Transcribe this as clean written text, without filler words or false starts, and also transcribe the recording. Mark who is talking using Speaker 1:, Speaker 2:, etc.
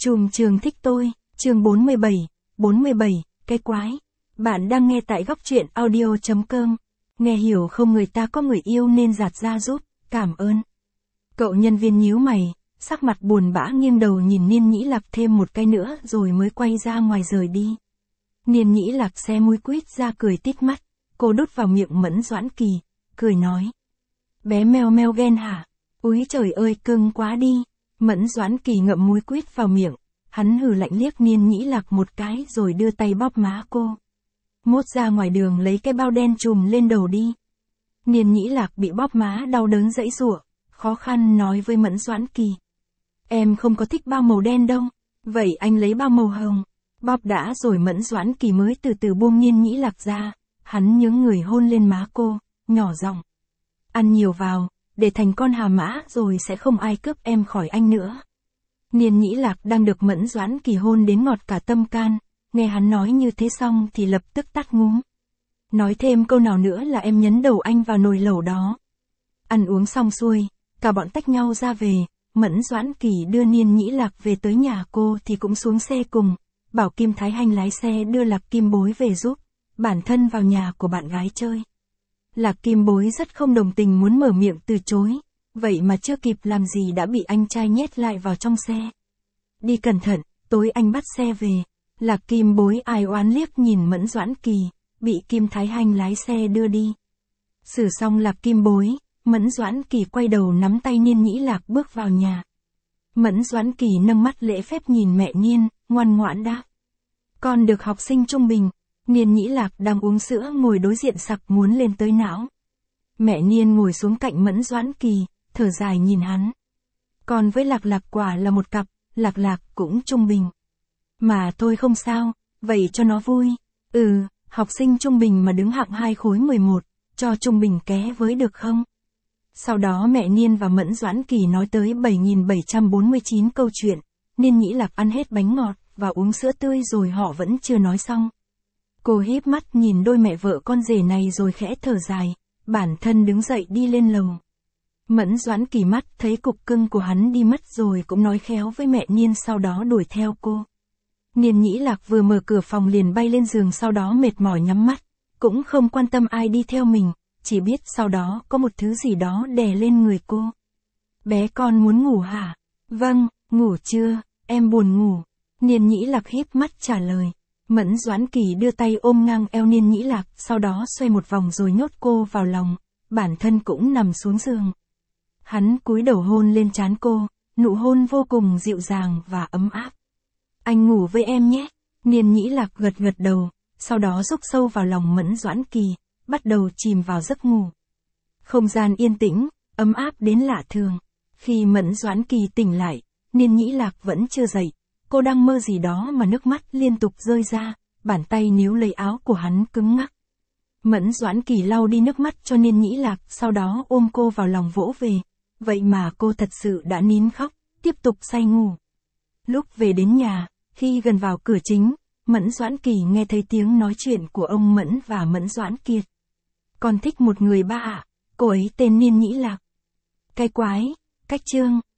Speaker 1: Trùm trường thích tôi, chương 47, cái quái. Bạn đang nghe tại góc truyện audio.com. Nghe hiểu không, người ta có người yêu nên giạt ra giúp, cảm ơn. Cậu nhân viên nhíu mày, sắc mặt buồn bã nghiêng đầu nhìn Niên Nhĩ Lạc thêm một cái nữa rồi mới quay ra ngoài rời đi. Niên Nhĩ Lạc xe mũi quýt ra cười tít mắt, cô đút vào miệng Mẫn Doãn Kỳ, cười nói. Bé meo meo ghen hả? Úi trời ơi cưng quá đi. Mẫn Doãn Kỳ ngậm múi quýt vào miệng, hắn hừ lạnh liếc Niên Nhĩ Lạc một cái rồi đưa tay bóp má cô. Mốt ra ngoài đường lấy cái bao đen trùm lên đầu đi. Niên Nhĩ Lạc bị bóp má đau đớn giãy giụa, khó khăn nói với Mẫn Doãn Kỳ. Em không có thích bao màu đen đâu, vậy anh lấy bao màu hồng. Bóp đã rồi Mẫn Doãn Kỳ mới từ từ buông Niên Nhĩ Lạc ra, hắn nhướng người hôn lên má cô, nhỏ giọng. Ăn nhiều vào, để thành con hà mã rồi sẽ không ai cướp em khỏi anh nữa. Niên Nhĩ Lạc đang được Mẫn Doãn Kỳ hôn đến ngọt cả tâm can, nghe hắn nói như thế xong thì lập tức tắt ngúm. Nói thêm câu nào nữa là em nhấn đầu anh vào nồi lẩu đó. Ăn uống xong xuôi, cả bọn tách nhau ra về, Mẫn Doãn Kỳ đưa Niên Nhĩ Lạc về tới nhà cô thì cũng xuống xe cùng, bảo Kim Thái Hành lái xe đưa Lạc Kim Bối về giúp, bản thân vào nhà của bạn gái chơi. Lạc Kim Bối rất không đồng tình muốn mở miệng từ chối, vậy mà chưa kịp làm gì đã bị anh trai nhét lại vào trong xe. Đi cẩn thận, tối anh bắt xe về. Lạc Kim Bối ai oán liếc nhìn Mẫn Doãn Kỳ, bị Kim Thái Hành lái xe đưa đi. Xử xong Lạc Kim Bối, Mẫn Doãn Kỳ quay đầu nắm tay Niên Nhĩ Lạc bước vào nhà. Mẫn Doãn Kỳ nâng mắt lễ phép nhìn mẹ Niên, ngoan ngoãn đáp. Con được học sinh trung bình. Niên Nhĩ Lạc đang uống sữa ngồi đối diện sặc muốn lên tới não. Mẹ Niên ngồi xuống cạnh Mẫn Doãn Kỳ, thở dài nhìn hắn. Con với Lạc Lạc quả là một cặp, Lạc Lạc cũng trung bình. Mà thôi không sao, vậy cho nó vui. Học sinh trung bình mà đứng hạng 2 khối 11, cho trung bình ké với được không? Sau đó mẹ Niên và Mẫn Doãn Kỳ nói tới 7.749 câu chuyện, Niên Nhĩ Lạc ăn hết bánh ngọt và uống sữa tươi rồi họ vẫn chưa nói xong. Cô híp mắt nhìn đôi mẹ vợ con rể này rồi khẽ thở dài, bản thân đứng dậy đi lên lầu. Mẫn Doãn Kỳ mắt thấy cục cưng của hắn đi mất rồi cũng nói khéo với mẹ Niên sau đó đuổi theo cô. Niên Nhĩ Lạc vừa mở cửa phòng liền bay lên giường sau đó mệt mỏi nhắm mắt, cũng không quan tâm ai đi theo mình, chỉ biết sau đó có một thứ gì đó đè lên người cô. Bé con muốn ngủ hả? Vâng, ngủ chưa, em buồn ngủ. Niên Nhĩ Lạc híp mắt trả lời. Mẫn Doãn Kỳ đưa tay ôm ngang eo Niên Nhĩ Lạc, sau đó xoay một vòng rồi nhốt cô vào lòng, bản thân cũng nằm xuống giường. Hắn cúi đầu hôn lên trán cô, nụ hôn vô cùng dịu dàng và ấm áp. Anh ngủ với em nhé. Niên Nhĩ Lạc gật gật đầu, sau đó rúc sâu vào lòng Mẫn Doãn Kỳ, bắt đầu chìm vào giấc ngủ. Không gian yên tĩnh, ấm áp đến lạ thường. Khi Mẫn Doãn Kỳ tỉnh lại, Niên Nhĩ Lạc vẫn chưa dậy. Cô đang mơ gì đó mà nước mắt liên tục rơi ra, bàn tay níu lấy áo của hắn cứng ngắc. Mẫn Doãn Kỳ lau đi nước mắt cho Niên Nhĩ Lạc, sau đó ôm cô vào lòng vỗ về. Vậy mà cô thật sự đã nín khóc, tiếp tục say ngủ. Lúc về đến nhà, khi gần vào cửa chính, Mẫn Doãn Kỳ nghe thấy tiếng nói chuyện của ông Mẫn và Mẫn Doãn Kiệt. Con thích một người ba ạ, cô ấy tên Niên Nhĩ Lạc. Cái quái, cách chương.